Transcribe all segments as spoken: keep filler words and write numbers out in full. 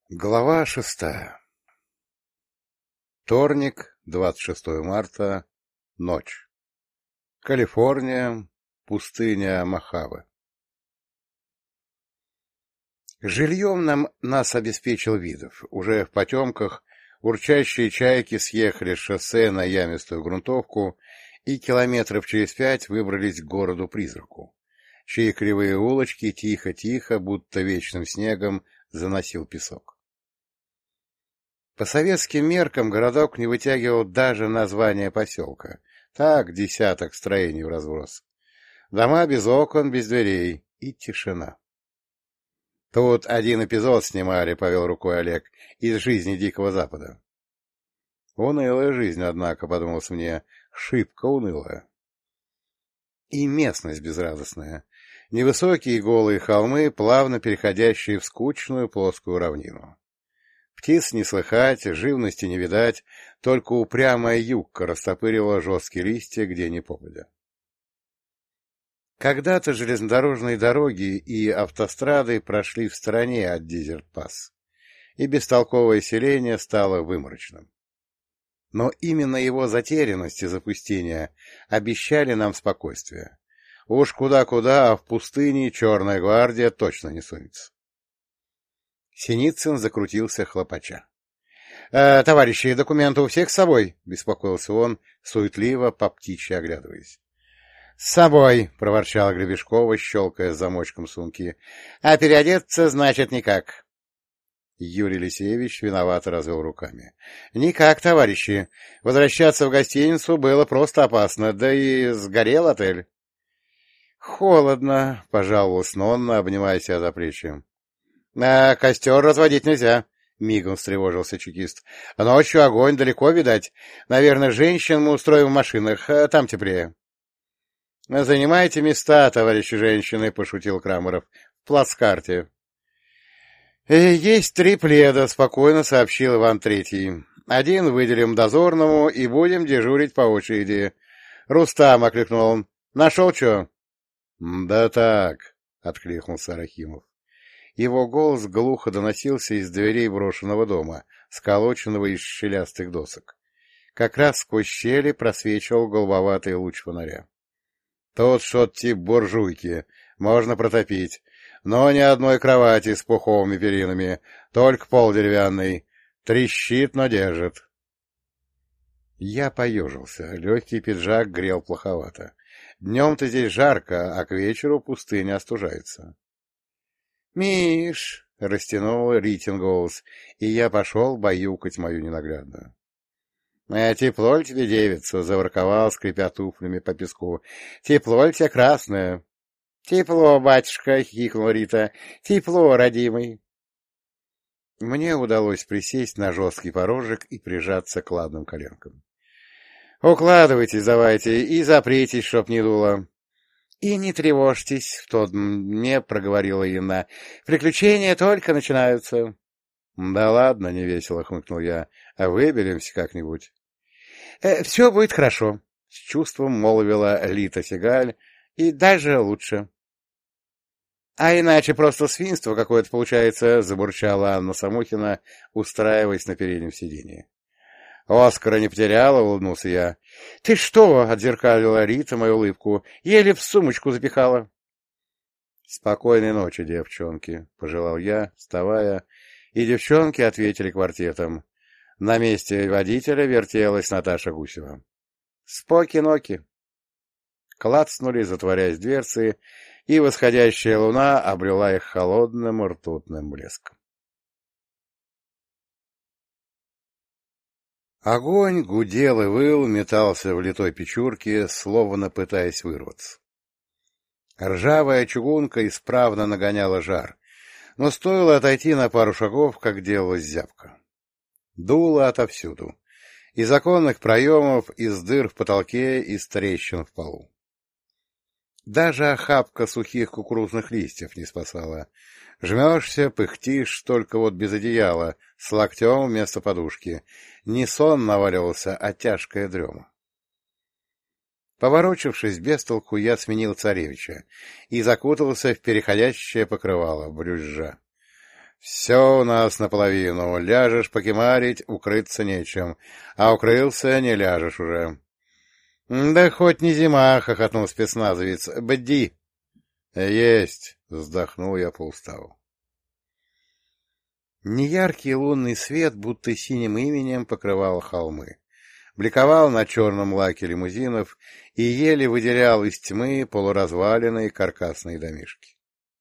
Глава шестая. Вторник, двадцать шестое марта, ночь. Калифорния, пустыня Мохаве. Жильем нам нас обеспечил Видов. Уже в потемках урчащие чайки съехали с шоссе на ямистую грунтовку и километров через пять выбрались к городу-призраку, чьи кривые улочки тихо-тихо, будто вечным снегом, заносил песок. По советским меркам городок не вытягивал даже название поселка. Так, десяток строений в разброс. Дома без окон, без дверей и тишина. Тут один эпизод снимали, — повел рукой Олег, — из жизни Дикого Запада. Унылая жизнь, однако, — подумалось мне, — шибко унылая. И местность безрадостная. Невысокие голые холмы, плавно переходящие в скучную плоскую равнину. Птиц не слыхать, живности не видать, только упрямая юбка растопырила жесткие листья, где ни попадя. Когда-то железнодорожные дороги и автострады прошли в стороне от Дезерт-Пасс, и бестолковое селение стало выморочным. Но именно его затерянность и запустение обещали нам спокойствие. Уж куда-куда, а в пустыне Черная гвардия точно не сунется. Синицын закрутился хлопача. «Э, — Товарищи, документы у всех с собой? — беспокоился он, суетливо по птичьи оглядываясь. — С собой, — проворчала Гребешкова, щелкая замочком сумки. — А переодеться, значит, никак. Юрий Алексеевич виновато развел руками. — Никак, товарищи. Возвращаться в гостиницу было просто опасно, да и сгорел отель. — Холодно, — пожаловалась Нонна, обнимая себя за плечи. — А костер разводить нельзя, — мигом встревожился чекист. — Ночью огонь далеко видать. Наверное, женщин мы устроим в машинах, там теплее. — Занимайте места, товарищи женщины, — пошутил Крамаров. — В плацкарте. — Есть три пледа, — спокойно сообщил Иван Третий. — Один выделим дозорному и будем дежурить по очереди. — Рустам, — окликнул он. — Нашел что? — Да так, — откликнулся Рахимов. Его голос глухо доносился из дверей брошенного дома, сколоченного из щелястых досок. Как раз сквозь щели просвечивал голубоватый луч фонаря. Тот шот тип буржуйки, можно протопить, но ни одной кровати с пуховыми перинами, только пол деревянный, трещит, но держит. Я поежился, легкий пиджак грел плоховато. Днем-то здесь жарко, а к вечеру пустыня остужается. «Миш!» — растянул Ритин голос, и я пошел баюкать мою ненаглядную. «А тепло ли тебе, девица?» — заворковал, скрипя туфлями по песку. «Тепло ли тебе, красное?» «Тепло, батюшка!» — хихикнула Рита. «Тепло, родимый!» Мне удалось присесть на жесткий порожек и прижаться к ладным коленкам. «Укладывайтесь давайте и запритесь, чтоб не дуло». — И не тревожьтесь, — в тот мне проговорила Инна. — Приключения только начинаются. — Да ладно, — невесело хмыкнул я, — а выберемся как-нибудь. — Все будет хорошо, — с чувством молвила Лита Сигаль, — и даже лучше. — А иначе просто свинство какое-то получается, — забурчала Анна Самохина, устраиваясь на переднем сиденье. — Оскара не потеряла, — улыбнулся я. — Ты что? — отзеркалила Рита мою улыбку. — Еле в сумочку запихала. — Спокойной ночи, девчонки, — пожелал я, вставая, и девчонки ответили квартетом. На месте водителя вертелась Наташа Гусева. — Споки-ноки. Клацнули, затворяясь дверцы, и восходящая луна обрела их холодным ртутным блеском. Огонь гудел и выл, метался в литой печурке, словно пытаясь вырваться. Ржавая чугунка исправно нагоняла жар, но стоило отойти на пару шагов, как делалась зябка. Дуло отовсюду, из оконных проемов, из дыр в потолке, из трещин в полу. Даже охапка сухих кукурузных листьев не спасала. Жмешься, пыхтишь, только вот без одеяла, с локтем вместо подушки. Не сон наваливался, а тяжкая дрема. Поворочившись без толку, я сменил царевича и закутался в переходящее покрывало, брюзжа. Все у нас наполовину. Ляжешь покемарить, укрыться нечем. А укрылся, не ляжешь уже. — Да хоть не зима, — хохотнул спецназовец. — Бди. — Есть, — вздохнул я по уставу. Неяркий лунный свет, будто синим именем, покрывал холмы. Бликовал на черном лаке лимузинов и еле выделял из тьмы полуразваленные каркасные домишки.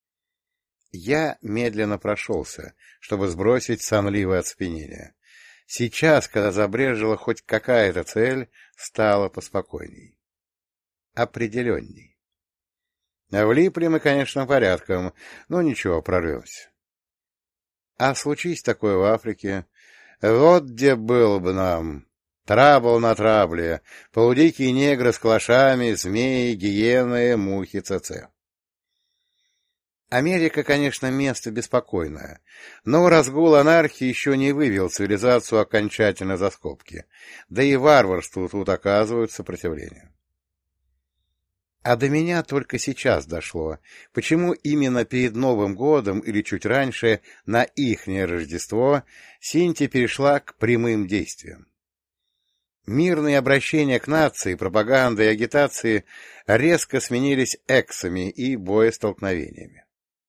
Я медленно прошелся, чтобы сбросить сонливое оцепенение. Сейчас, когда забрежила хоть какая-то цель, стало поспокойней. Определенней. Влипли мы, конечно, порядком, но ничего, прорвемся. А случись такое в Африке, вот где был бы нам трабл на трабле, полудикие негры с калашами, змеи, гиены, мухи, ЦЦ. Америка, конечно, место беспокойное, но разгул анархии еще не вывел цивилизацию окончательно за скобки, да и варварству тут оказывают сопротивление. А до меня только сейчас дошло, почему именно перед Новым годом или чуть раньше, на ихнее Рождество, Синти перешла к прямым действиям. Мирные обращения к нации, пропаганда и агитации резко сменились эксами и боестолкновениями.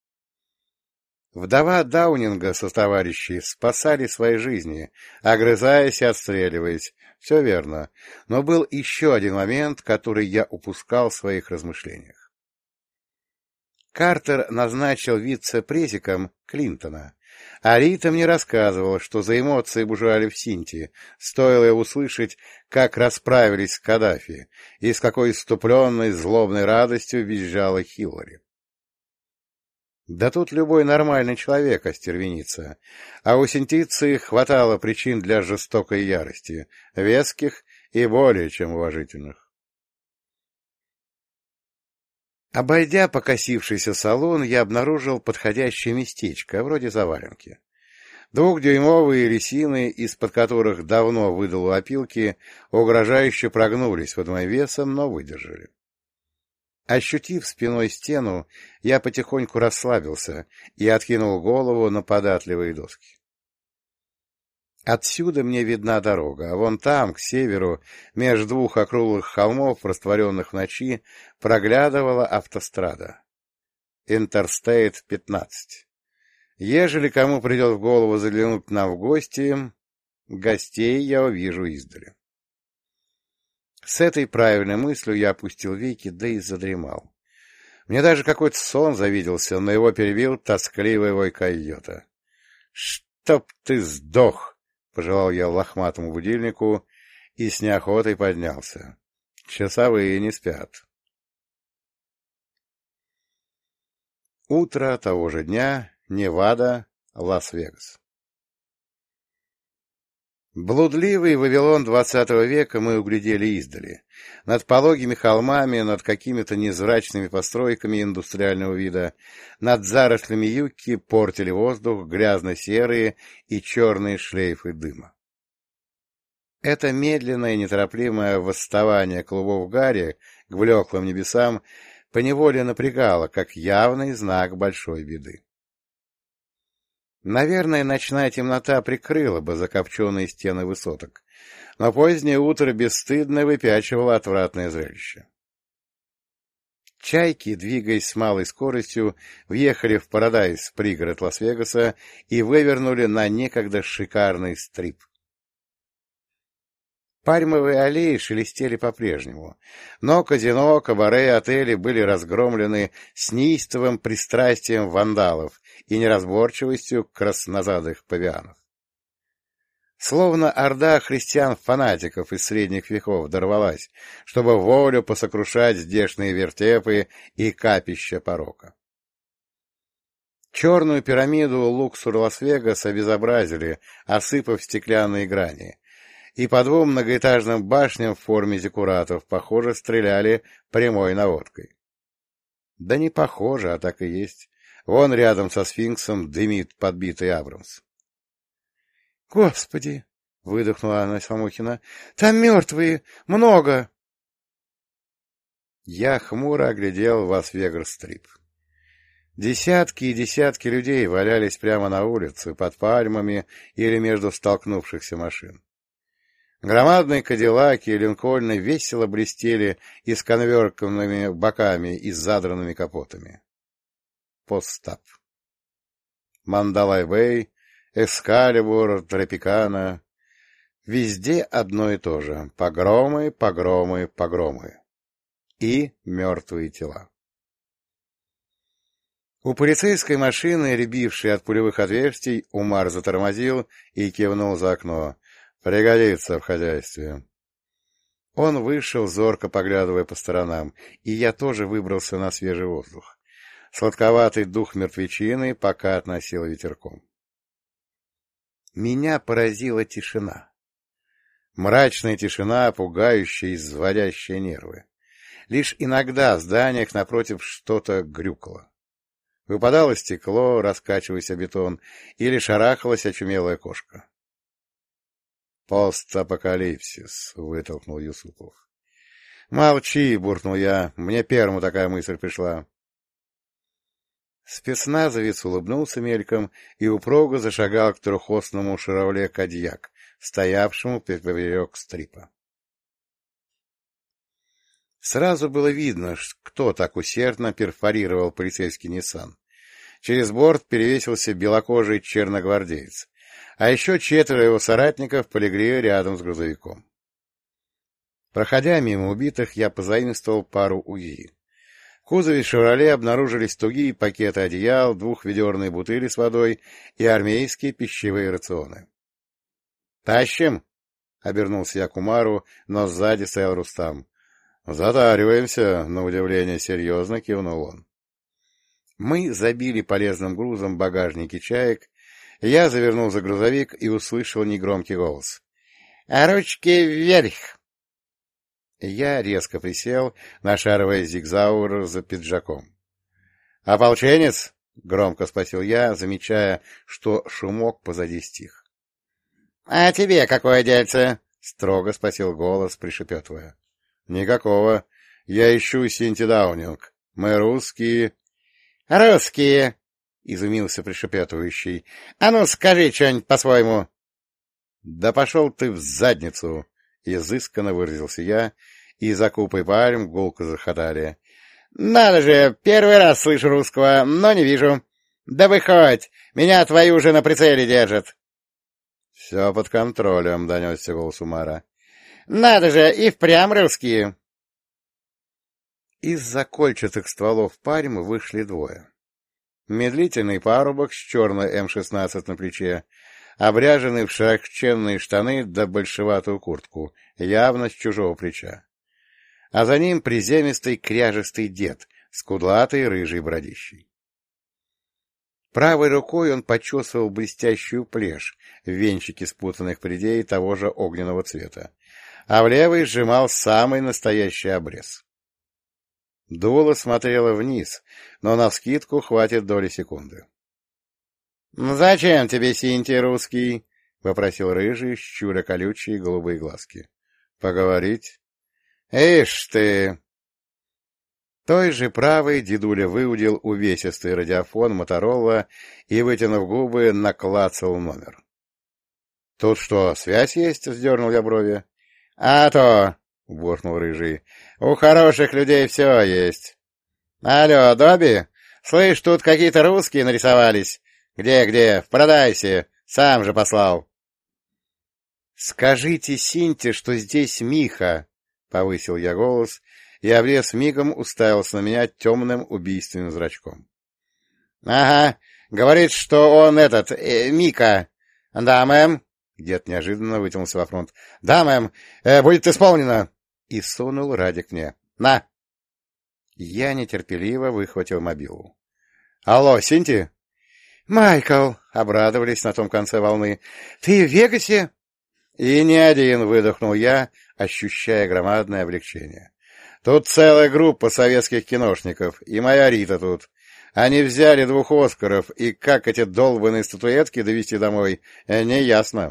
Вдова Даунинга со товарищей спасали свои жизни, огрызаясь и отстреливаясь. Все верно, но был еще один момент, который я упускал в своих размышлениях. Картер назначил вице-презиком Клинтона, а Рита мне рассказывала, что за эмоции бушевали в Синти, стоило услышать, как расправились с Каддафи и с какой иступленной злобной радостью визжала Хиллари. Да тут любой нормальный человек остервенится, а у синтийцы хватало причин для жестокой ярости, веских и более чем уважительных. Обойдя покосившийся салон, я обнаружил подходящее местечко, вроде заваленки. Двухдюймовые ресины, из-под которых давно выдало опилки, угрожающе прогнулись под моим весом, но выдержали. Ощутив спиной стену, я потихоньку расслабился и откинул голову на податливые доски. Отсюда мне видна дорога, а вон там, к северу, между двух округлых холмов, растворенных в ночи, проглядывала автострада. Интерстейт пятнадцать. Ежели кому придет в голову заглянуть к нам в гости, гостей я увижу издали. С этой правильной мыслью я опустил веки, да и задремал. Мне даже какой-то сон завиделся, но его перебил тоскливый вой койота. — Чтоб ты сдох! — пожелал я лохматому будильнику и с неохотой поднялся. Часовые не спят. Утро того же дня. Невада, Лас-Вегас. Блудливый Вавилон двадцатого века мы углядели издали. Над пологими холмами, над какими-то невзрачными постройками индустриального вида, над зарослями юкки портили воздух грязно-серые и черные шлейфы дыма. Это медленное неторопливое восставание клубов гари к блеклым небесам поневоле напрягало, как явный знак большой беды. Наверное, ночная темнота прикрыла бы закопченные стены высоток, но позднее утро бесстыдно выпячивало отвратное зрелище. Чайки, двигаясь с малой скоростью, въехали в Парадайз, пригород Лас-Вегаса, и вывернули на некогда шикарный стрип. Пальмовые аллеи шелестели по-прежнему, но казино, кабаре и отели были разгромлены с неистовым пристрастием вандалов и неразборчивостью краснозадых павианов. Словно орда христиан-фанатиков из средних веков дорвалась, чтобы волю посокрушать здешние вертепы и капища порока. Черную пирамиду Луксор Лас-Вегас обезобразили, осыпав стеклянные грани, и по двум многоэтажным башням в форме зиккуратов, похоже, стреляли прямой наводкой. Да не похоже, а так и есть. Вон рядом со сфинксом дымит подбитый Абрамс. — Господи! — выдохнула Анна Самохина. — Там мертвые! Много! Я хмуро оглядел Лас-Вегас-стрип. Десятки и десятки людей валялись прямо на улице, под пальмами или между столкнувшихся машин. Громадные кадиллаки и линкольны весело блестели и с конверкованными боками и с задранными капотами. Постстап. Мандалай-Бэй, Экскалибур, Тропикана. Везде одно и то же. Погромы, погромы, погромы. И мертвые тела. У полицейской машины, рябившей от пулевых отверстий, Умар затормозил и кивнул за окно. «Пригодится в хозяйстве». Он вышел, зорко поглядывая по сторонам, и я тоже выбрался на свежий воздух. Сладковатый дух мертвечины пока относил ветерком. Меня поразила тишина. Мрачная тишина, пугающая и изводящая нервы. Лишь иногда в зданиях напротив что-то грюкало. Выпадало стекло, раскачиваясь о бетон, или шарахалась очумелая кошка. «Постапокалипсис», — вытолкнул Юсупов. «Молчи», — буркнул я, — мне первому такая мысль пришла. Спецназовец улыбнулся мельком и упруго зашагал к трехосному «Шевроле Кадьяк», стоявшему поперек стрипа. Сразу было видно, кто так усердно перфорировал полицейский Ниссан. Через борт перевесился белокожий черногвардеец, а еще четверо его соратников полегли рядом с грузовиком. Проходя мимо убитых, я позаимствовал пару УЗИ. В кузове «Шевроле» обнаружились тугие пакеты одеял, двухведерные бутыли с водой и армейские пищевые рационы. «Тащим?» — обернулся я к Умару, но сзади стоял Рустам. «Затариваемся», — на удивление серьезно кивнул он. Мы забили полезным грузом багажники чаек, я завернул за грузовик и услышал негромкий голос. «Ручки вверх!» Я резко присел, нашаривая зигзауэр за пиджаком. «Ополченец?» — громко спросил я, замечая, что шумок позади стих. «А тебе какое дельце?» — строго спросил голос, пришепетывая. «Никакого. Я ищу Синти Даунинг. Мы русские...» «Русские!» — изумился пришепетывающий. «А ну, скажи что-нибудь по-своему!» «Да пошел ты в задницу!» — изысканно выразился я, и за купой пальм гулко захотали. «Надо же, первый раз слышу русского, но не вижу. Да выходь, меня твои уже на прицеле держат!» «Все под контролем», — донесся голос Умара. «Надо же, и впрямь русские!» Из-за кольчатых стволов пальмы вышли двое. Медлительный парубок с черной эм шестнадцать на плече, обряженный в широченные штаны да большеватую куртку, явно с чужого плеча. А за ним приземистый кряжестый дед с кудлатой рыжей бородищей. Правой рукой он почесывал блестящую плешь в венчике спутанных прядей того же огненного цвета, а в левой сжимал самый настоящий обрез. Дуло смотрело вниз, но навскидку хватит доли секунды. — Зачем тебе, Синти, русский? — попросил рыжий, щуря колючие голубые глазки. — Поговорить? — Ишь ты! Той же правой дедуля выудил увесистый радиофон Моторола и, вытянув губы, наклацал номер. — Тут что, связь есть? — сдернул я брови. — А то! — буркнул рыжий. — У хороших людей все есть. — Алло, Добби? Слышь, тут какие-то русские нарисовались. Где-где? В Парадайсе. Сам же послал. — Скажите Синте, что здесь Миха, — повысил я голос, и обрез мигом уставился на меня темным убийственным зрачком. — Ага, говорит, что он этот, э, Мика. — Да, мэм. Дед неожиданно вытянулся во фронт. — Да, мэм, э, будет исполнено. И сунул Радик мне. — На! Я нетерпеливо выхватил мобилу. — Алло, Синти? — Майкл! — обрадовались на том конце волны. — Ты в Вегасе? — И не один, — выдохнул я, ощущая громадное облегчение. — Тут целая группа советских киношников, и моя Рита тут. Они взяли двух Оскаров, и как эти долбаные статуэтки довести домой, не ясно.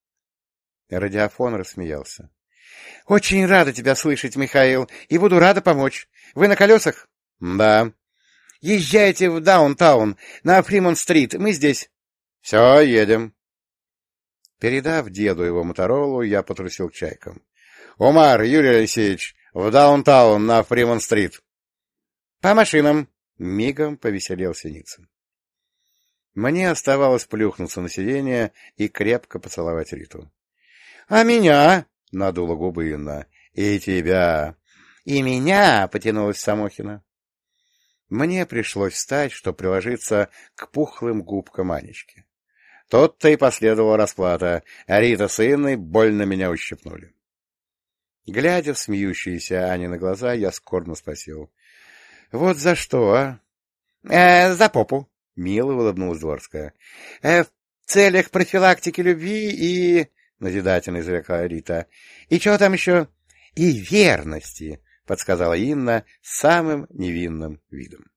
Радиофон рассмеялся. — Очень рада тебя слышать, Михаил, и буду рада помочь. Вы на колесах? — Да. Езжайте в Даунтаун, на Фримонт-стрит, мы здесь. — Все, едем. Передав деду его Моторолу, я потрусил к чайкам. — Умар, Юрий Алексеевич, в Даунтаун на Фримонт-стрит. — По машинам. — мигом повеселел Синицын. Мне оставалось плюхнуться на сиденье и крепко поцеловать Риту. — А меня? — надула губы Инна. — И тебя. — И меня, — потянулась Самохина. Мне пришлось встать, чтобы приложиться к пухлым губкам Анечки. Тот-то и последовала расплата, а Рита с Инной больно меня ущипнули. Глядя в смеющиеся Ани на глаза, я скорбно спросил. — Вот за что, а? Э, — За попу. — мило улыбнулась Дворская. Э, — В целях профилактики любви и... — назидательно изрекла Рита. — И чего там еще? — И верности, — подсказала Инна самым невинным видом.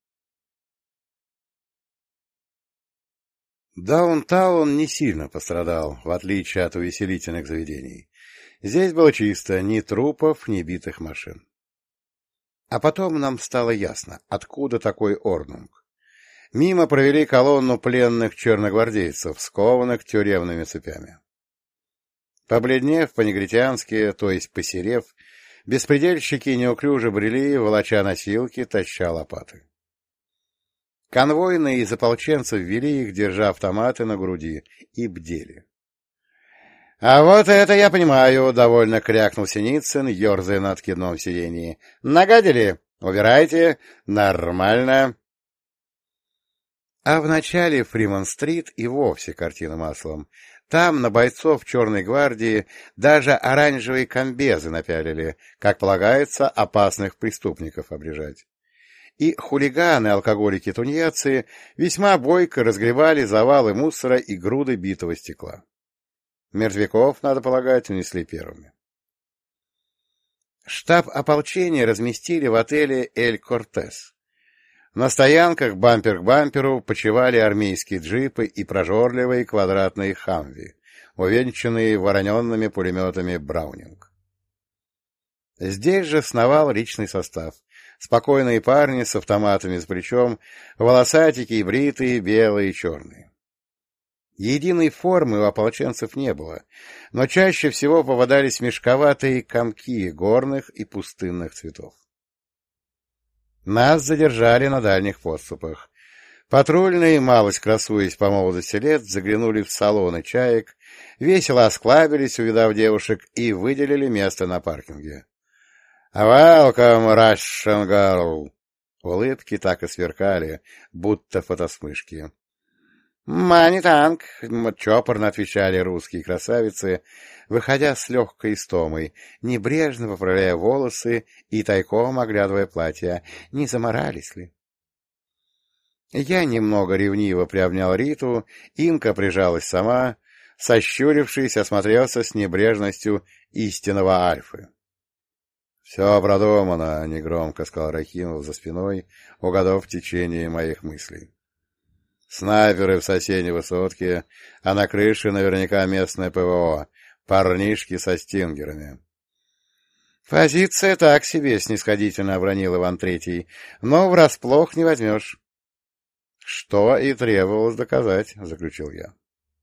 Даунтаун не сильно пострадал, в отличие от увеселительных заведений. Здесь было чисто, ни трупов, ни битых машин. А потом нам стало ясно, откуда такой орнунг. Мимо провели колонну пленных черногвардейцев, скованных тюремными цепями. Побледнев по-негритянски, то есть посерев, беспредельщики неуклюже брели, волоча носилки, таща лопаты. Конвойные из ополченцев вели их, держа автоматы на груди, и бдели. — А вот это я понимаю, — довольно крякнул Синицын, ерзая на откидном сиденье. — Нагадили? Убирайте. Нормально. А в начале Фримонт-стрит и вовсе картина маслом. Там на бойцов Черной гвардии даже оранжевые комбезы напялили, как полагается, опасных преступников обрежать. И хулиганы, алкоголики, тунеядцы весьма бойко разгребали завалы мусора и груды битого стекла. Мертвяков, надо полагать, унесли первыми. Штаб ополчения разместили в отеле «Эль Кортес». На стоянках бампер к бамперу почивали армейские джипы и прожорливые квадратные «Хамви», увенчанные вороненными пулеметами «Браунинг». Здесь же сновал личный состав. Спокойные парни с автоматами за плечом, волосатики и бритые, белые и черные. Единой формы у ополченцев не было, но чаще всего попадались мешковатые комки горных и пустынных цветов. Нас задержали на дальних подступах. Патрульные, малость красуясь по молодости лет, заглянули в салоны чаек, весело осклабились, увидав девушек, и выделили место на паркинге. «Welcome, Russian girl!» Улыбки так и сверкали, будто фотосмышки. «Мани-танк!» — чопорно отвечали русские красавицы, выходя с легкой истомой, небрежно поправляя волосы и тайком оглядывая платья. Не заморались ли? Я немного ревниво приобнял Риту, Инка прижалась сама, сощурившись, осмотрелся с небрежностью истинного альфы. — Все продумано, — негромко сказал Рахимов за спиной, угадав течение моих мыслей. Снайперы в соседней высотке, а на крыше наверняка местное ПВО, парнишки со стингерами. — Позиция так себе, — снисходительно обронил Иван Третий, — но врасплох не возьмешь. — Что и требовалось доказать, — заключил я.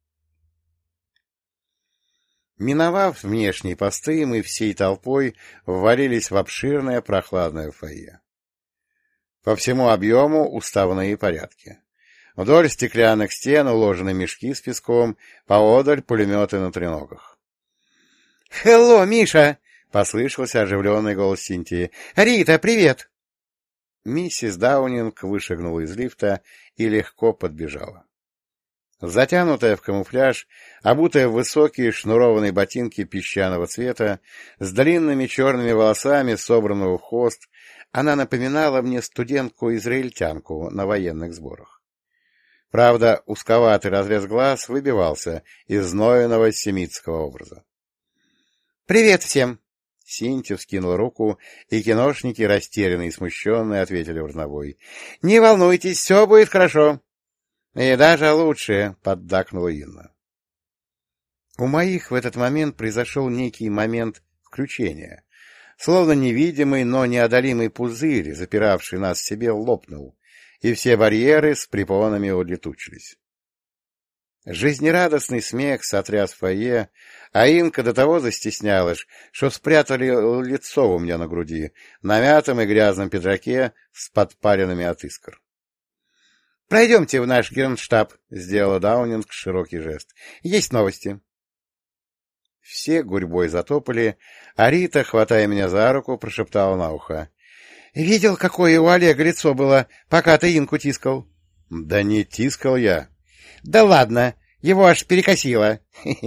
Миновав внешние посты, мы всей толпой ввалились в обширное прохладное фойе. По всему объему уставные порядки. Вдоль стеклянных стен уложены мешки с песком, поодаль пулеметы на треногах. «Хелло, Миша!» — послышался оживленный голос Синтии. «Рита, привет!» Миссис Даунинг вышагнула из лифта и легко подбежала. Затянутая в камуфляж, обутая в высокие шнурованные ботинки песчаного цвета, с длинными черными волосами, собранного в хвост, она напоминала мне студентку-израильтянку на военных сборах. Правда, узковатый разрез глаз выбивался из знойного семитского образа. — Привет всем! — Синтия вскинула руку, и киношники, растерянные и смущенные, ответили в разнобой. — Не волнуйтесь, все будет хорошо! — И даже лучше, — поддакнула Инна. У моих в этот момент произошел некий момент включения. Словно невидимый, но неодолимый пузырь, запиравший нас в себе, лопнул, и все барьеры с препонами улетучились. Жизнерадостный смех сотряс фойе, а Инка до того застеснялась, что спрятали лицо у меня на груди, на мятом и грязном пиджаке с подпаренными от искр. — Пройдемте в наш генштаб, — сделала Даунинг широкий жест. — Есть новости. Все гурьбой затопали, а Рита, хватая меня за руку, прошептала на ухо. — Видел, какое у Олега лицо было, пока ты Инку тискал? — Да не тискал я. — Да ладно, его аж перекосило.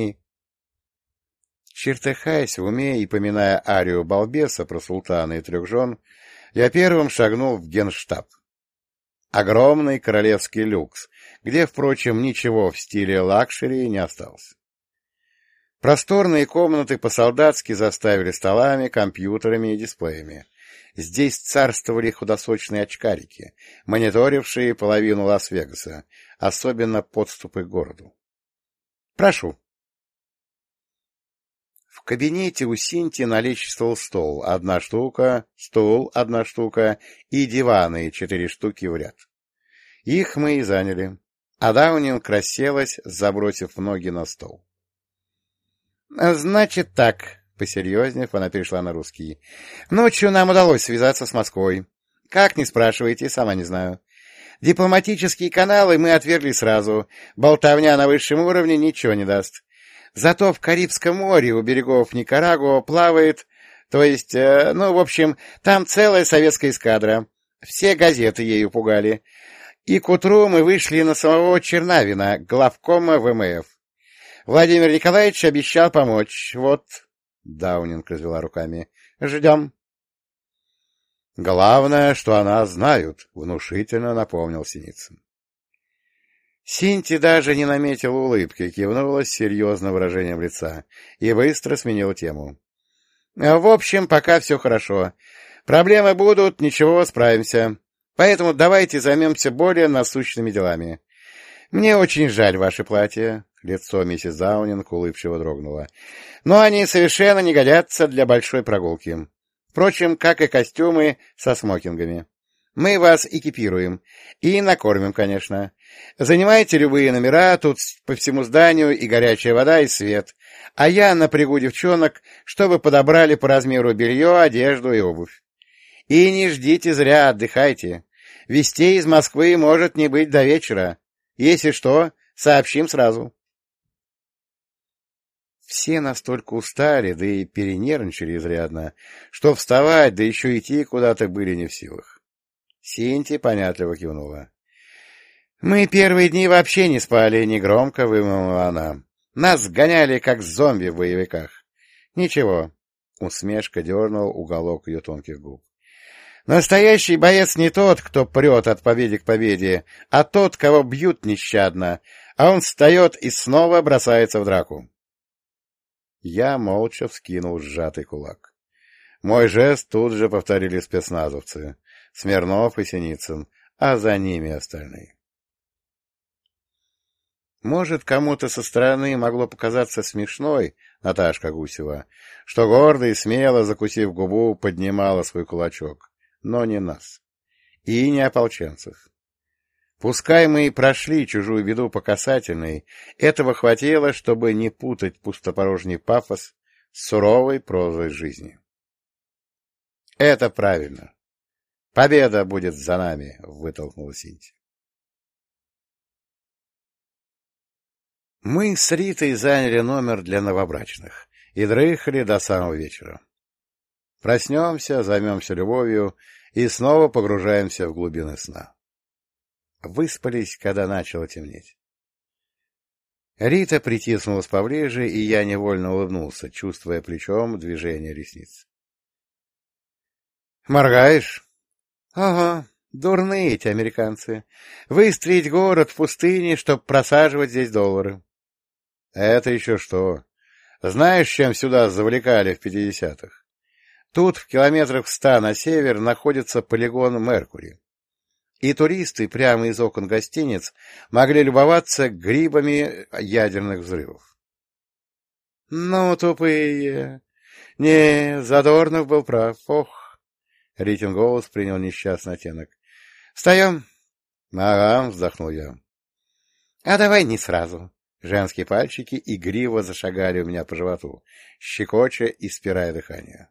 Чертыхаясь в уме и поминая арию балбеса про султана и трех жен, я первым шагнул в генштаб. Огромный королевский люкс, где, впрочем, ничего в стиле лакшери не осталось. Просторные комнаты по-солдатски заставили столами, компьютерами и дисплеями. Здесь царствовали худосочные очкарики, мониторившие половину Лас-Вегаса, особенно подступы к городу. Прошу. В кабинете у Синти наличествовал стол, одна штука, стул, одна штука и диваны, четыре штуки в ряд. Их мы и заняли, а Даунинг расселась, забросив ноги на стол. — Значит так, — посерьезнев, она перешла на русский. — Ночью нам удалось связаться с Москвой. Как, не спрашивайте, сама не знаю. Дипломатические каналы мы отвергли сразу, болтовня на высшем уровне ничего не даст. Зато в Карибском море у берегов Никарагуа плавает, то есть, э, ну, в общем, там целая советская эскадра. Все газеты ею пугали. И к утру мы вышли на самого Чернавина, главкома ВМФ. Владимир Николаевич обещал помочь. Вот, Даунинг развела руками. Ждем. Главное, что о нас знают, внушительно напомнил Синицын. Синти даже не наметила улыбки, кивнула с серьезным выражением лица и быстро сменила тему. — В общем, пока все хорошо. Проблемы будут, ничего, справимся. Поэтому давайте займемся более насущными делами. Мне очень жаль ваше платье. Лицо миссис Даунинг улыбчиво дрогнуло. Но они совершенно не годятся для большой прогулки. Впрочем, как и костюмы со смокингами. Мы вас экипируем. И накормим, конечно. Занимайте любые номера, тут по всему зданию и горячая вода, и свет. А я напрягу девчонок, чтобы подобрали по размеру белье, одежду и обувь. И не ждите зря, отдыхайте. Вестей из Москвы может не быть до вечера. Если что, сообщим сразу. Все настолько устали, да и перенервничали изрядно, что вставать, да еще идти куда-то были не в силах. Синти понятливо кивнула. — Мы первые дни вообще не спали, — негромко вымолвила она. — Нас гоняли, как зомби в боевиках. — Ничего, — усмешка дернул уголок ее тонких губ. — Настоящий боец не тот, кто прет от победы к победе, а тот, кого бьют нещадно, а он встает и снова бросается в драку. Я молча вскинул сжатый кулак. Мой жест тут же повторили спецназовцы. Смирнов и Синицын, а за ними остальные. Может, кому-то со стороны могло показаться смешной Наташка Гусева, что гордо и смело, закусив губу, поднимала свой кулачок, но не нас. И не ополченцев. Пускай мы и прошли чужую беду по касательной, этого хватило, чтобы не путать пустопорожний пафос с суровой прозой жизни. Это правильно. Победа будет за нами, — вытолкнула Синти. Мы с Ритой заняли номер для новобрачных и дрыхали до самого вечера. Проснемся, займемся любовью и снова погружаемся в глубины сна. Выспались, когда начало темнеть. Рита притиснулась поближе, и я невольно улыбнулся, чувствуя плечом движение ресниц. — Моргаешь? — Ага, дурные эти американцы. Выстроить город в пустыне, чтобы просаживать здесь доллары. — Это еще что? Знаешь, чем сюда завлекали в пятидесятых? Тут в километрах ста на север находится полигон Меркури. И туристы прямо из окон гостиниц могли любоваться грибами ядерных взрывов. — Ну, тупые! Не, Задорнов был прав. Ох! Ритин голос принял несчастный оттенок. — Встаем. — Ага, — вздохнул я. — А давай не сразу. Женские пальчики игриво зашагали у меня по животу, щекоча и спирая дыхание.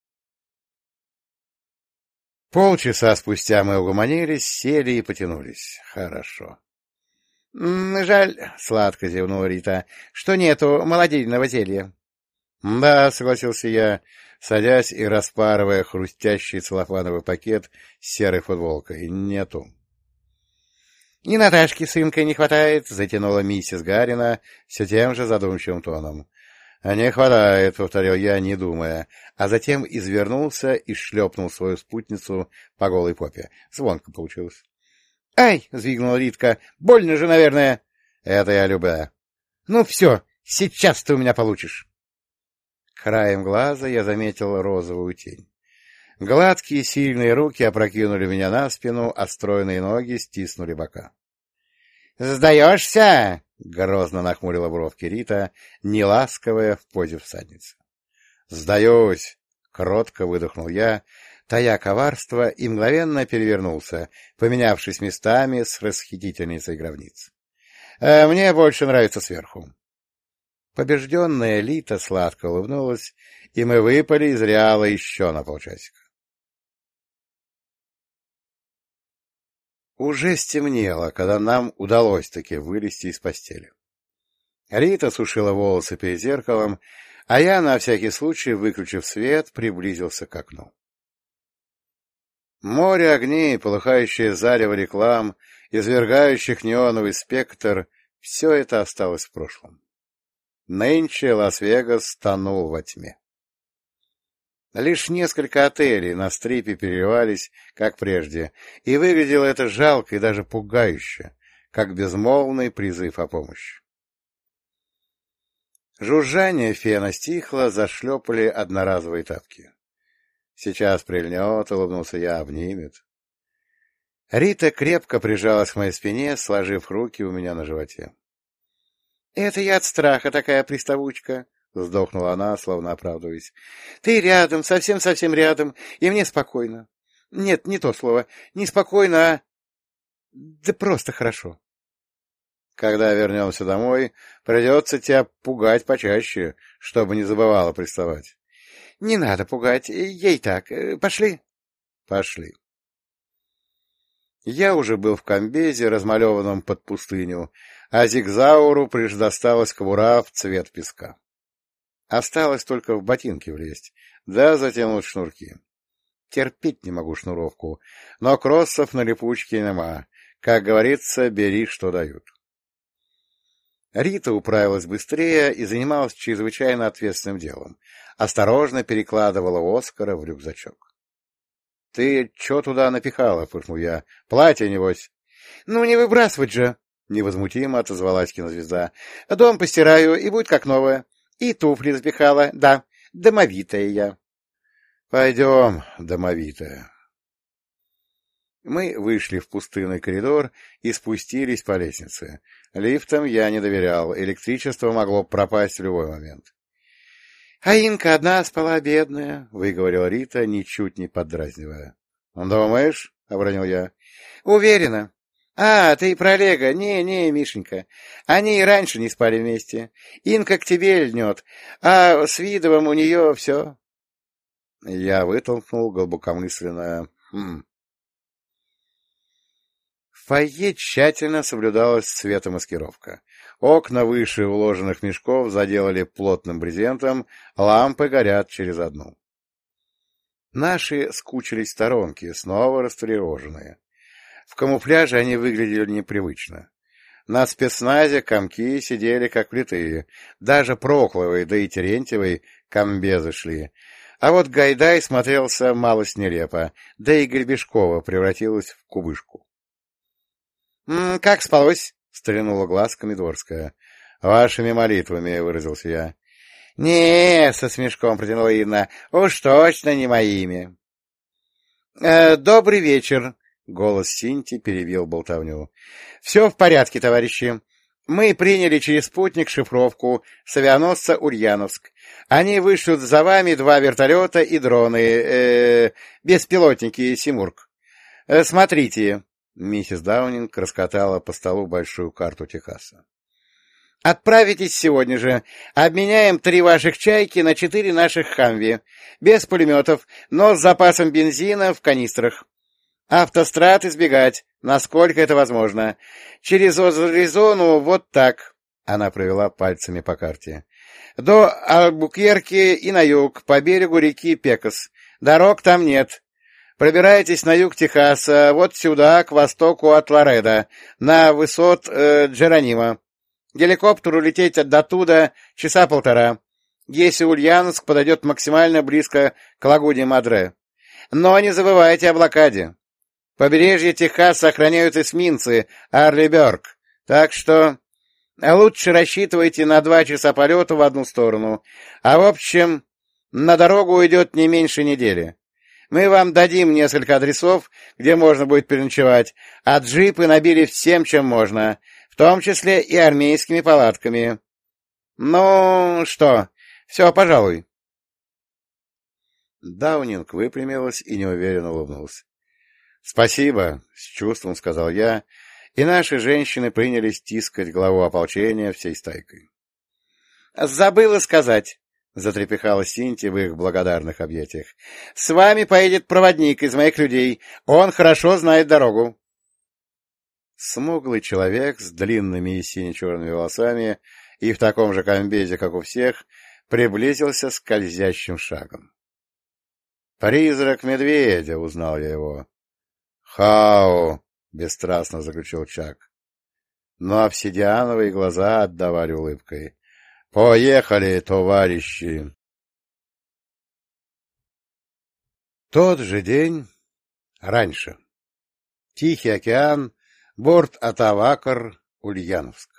Полчаса спустя мы угомонились, сели и потянулись. Хорошо. — Жаль, — сладко зевнула Рита, — что нету молодильного зелья. — Да, — согласился я, садясь и распарывая хрустящий целлофановый пакет с серой футболкой. — Нету. — И Наташки с Инкой не хватает, — затянула миссис Гарина все тем же задумчивым тоном. — Не хватает, — повторил я, не думая, а затем извернулся и шлепнул свою спутницу по голой попе. Звонко получилось. — Ай! — взвигнула Ритка. — Больно же, наверное. — Это я любя. — Ну все, сейчас ты у меня получишь. Краем глаза я заметил розовую тень. Гладкие сильные руки опрокинули меня на спину, а стройные ноги стиснули бока. — Сдаешься? — грозно нахмурила бровки Рита, неласковая в позе всадницы. — Сдаюсь! — кротко выдохнул я, тая коварство, и мгновенно перевернулся, поменявшись местами с расхитительницей гробниц. «Э, — Мне больше нравится сверху. Побежденная Лита сладко улыбнулась, и мы выпали из Реала еще на полчасика. Уже стемнело, когда нам удалось-таки вылезти из постели. Рита сушила волосы перед зеркалом, а я, на всякий случай, выключив свет, приблизился к окну. Море огней, полыхающее зарево реклам, извергающих неоновый спектр — все это осталось в прошлом. Нынче Лас-Вегас тонул во тьме. Лишь несколько отелей на стрипе переливались, как прежде, и выглядело это жалко и даже пугающе, как безмолвный призыв о помощи. Жужжание фена стихло, зашлепали одноразовые тапки. Сейчас прильнет, — улыбнулся я, — обнимет. Рита крепко прижалась к моей спине, сложив руки у меня на животе. — Это я от страха такая приставучка, — вздохнула она, словно оправдываясь. — Ты рядом, совсем-совсем рядом, и мне спокойно. Нет, не то слово. Не спокойно, а... Да просто хорошо. Когда вернемся домой, придется тебя пугать почаще, чтобы не забывала приставать. — Не надо пугать, ей так. Пошли? — Пошли. Я уже был в комбезе, размалеванном под пустыню, а Зигзауру приж досталась кобура в цвет песка. Осталось только в ботинки влезть, да затянуть шнурки. Терпеть не могу шнуровку, но кроссов на липучке нема. Как говорится, бери, что дают. Рита управилась быстрее и занималась чрезвычайно ответственным делом. Осторожно перекладывала Оскара в рюкзачок. — Ты чё туда напихала? — фыркнул я. — Платье, небось? — Ну, не выбрасывать же! — невозмутимо отозвалась кинозвезда. — Дом постираю, и будет как новое. И туфли запихала, да, домовитая я. — Пойдем, домовитая. Мы вышли в пустынный коридор и спустились по лестнице. Лифтам я не доверял, электричество могло пропасть в любой момент. — А Инка одна спала, бедная, — выговорила Рита, ничуть не поддразнивая. — Думаешь? — обронил я. — Уверена. — А, ты про Олега. Не-не, Мишенька. Они и раньше не спали вместе. Инка к тебе льнет, а с Видовым у нее все. Я вытолкнул глубокомысленное «хм». В фойе тщательно соблюдалась светомаскировка. Окна выше уложенных мешков заделали плотным брезентом, лампы горят через одну. Наши скучились в сторонке, снова растревоженные. В камуфляже они выглядели непривычно. На спецназе комки сидели как влитые, даже Прохловой, да и Терентьевой комбезы шли. А вот Гайдай смотрелся малость нелепо, да и Гребешкова превратилась в кубышку. — Как спалось? — стрянула глазками Дворская. — Вашими молитвами, — выразился я. — Не, — со смешком протянула Инна, — уж точно не моими. «Э, — Добрый вечер, — голос Синти перебил болтовню. — Все в порядке, товарищи. Мы приняли через спутник шифровку с авианосца Ульяновск. Они вышлют за вами два вертолета и дроны, э, беспилотники «Симург». Э, смотрите. Миссис Даунинг раскатала по столу большую карту Техаса. — Отправитесь сегодня же. Обменяем три ваших «Чайки» на четыре наших «Хамви». Без пулеметов, но с запасом бензина в канистрах. Автострад избегать, насколько это возможно. Через Аризону вот так. Она провела пальцами по карте. До Альбукерки и на юг, по берегу реки Пекос. Дорог там нет. Пробирайтесь на юг Техаса, вот сюда, к востоку от Лоредо, на высот э, Джеронима. Геликоптеру лететь оттуда часа полтора, если Ульяновск подойдет максимально близко к лагуне Мадре. Но не забывайте о блокаде. Побережье Техаса охраняют эсминцы Арли-Бёрк, так что лучше рассчитывайте на два часа полета в одну сторону, а в общем на дорогу уйдет не меньше недели. Мы вам дадим несколько адресов, где можно будет переночевать, а джипы набили всем, чем можно, в том числе и армейскими палатками. Ну, что, все, пожалуй. Даунинг выпрямилась и неуверенно улыбнулась. — Спасибо, — с чувством сказал я, и наши женщины принялись тискать главу ополчения всей стайкой. — Забыла сказать, — затрепыхала Синтия в их благодарных объятиях. — С вами поедет проводник из моих людей. Он хорошо знает дорогу. Смуглый человек с длинными и сине-черными волосами и в таком же комбезе, как у всех, приблизился скользящим шагом. «Призрак медведя!» — узнал я его. «Хау!» — бесстрастно заключил Чак. Но обсидиановые глаза отдавали улыбкой. «Поехали, товарищи!» Тот же день, раньше. Тихий океан, борт Атавакар, Ульяновск.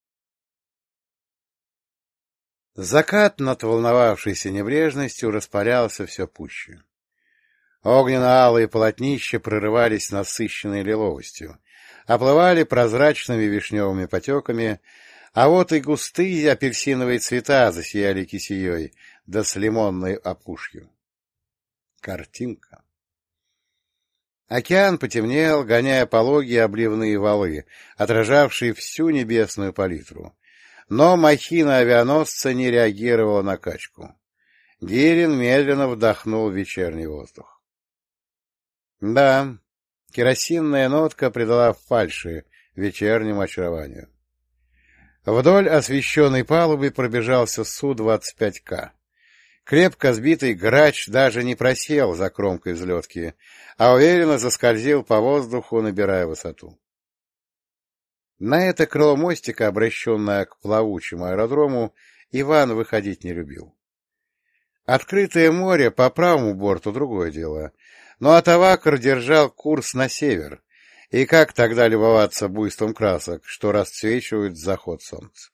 Закат над волновавшейся небрежностью распалялся все пуще. Огненно-алые полотнища прорывались насыщенной лиловостью, оплывали прозрачными вишневыми потеками, а вот и густые апельсиновые цвета засияли кисеей, да с лимонной опушью. Картинка. Океан потемнел, гоняя пологие обливные валы, отражавшие всю небесную палитру. Но махина авианосца не реагировала на качку. Гирин медленно вдохнул вечерний воздух. Да, керосинная нотка придала фальши вечернему очарованию. Вдоль освещенной палубы пробежался Су двадцать пять К. Крепко сбитый грач даже не просел за кромкой взлетки, а уверенно заскользил по воздуху, набирая высоту. На это крыло мостика, обращенное к плавучему аэродрому, Иван выходить не любил. Открытое море по правому борту — другое дело, но Атавакар держал курс на север, и как тогда любоваться буйством красок, что расцвечивают заход солнца?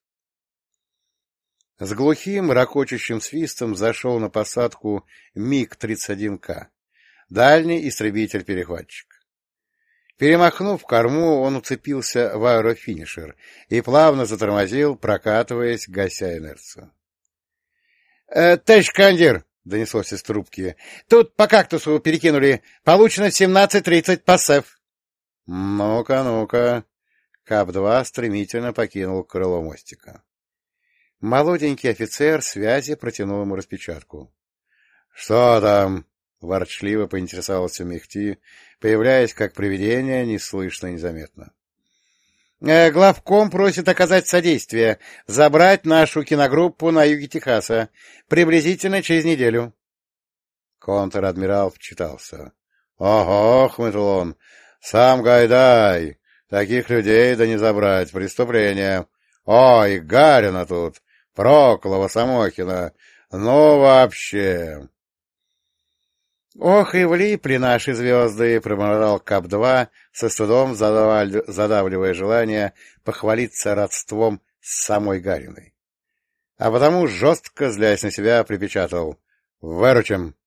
С глухим, ракочущим свистом зашел на посадку МиГ тридцать один К, дальний истребитель-перехватчик. Перемахнув корму, он уцепился в аэрофинишер и плавно затормозил, прокатываясь, гася инерцию. «Э, — Товарищ командир! — донеслось из трубки. — Тут по кактусу перекинули. Получено в семнадцать тридцать по СЭФ. — Ну-ка, ну-ка. КАП-два стремительно покинул крыло мостика. Молоденький офицер связи протянул ему распечатку. — Что там? — ворчливо поинтересовался Мехти, появляясь как привидение, неслышно и незаметно. «Э, — Главком просит оказать содействие, забрать нашу киногруппу на юге Техаса, приблизительно через неделю. Контр-адмирал вчитался. — Ого, — хмыкнул он, — сам Гайдай, таких людей да не забрать, преступление. Ой, Гарина тут, Проклова, Самохина, ну вообще... — Ох, и влипли наши звезды! — проморал КАП-два, со стыдом задавливая желание похвалиться родством с самой Гариной. А потому, жестко злясь на себя, припечатал: — Выручим!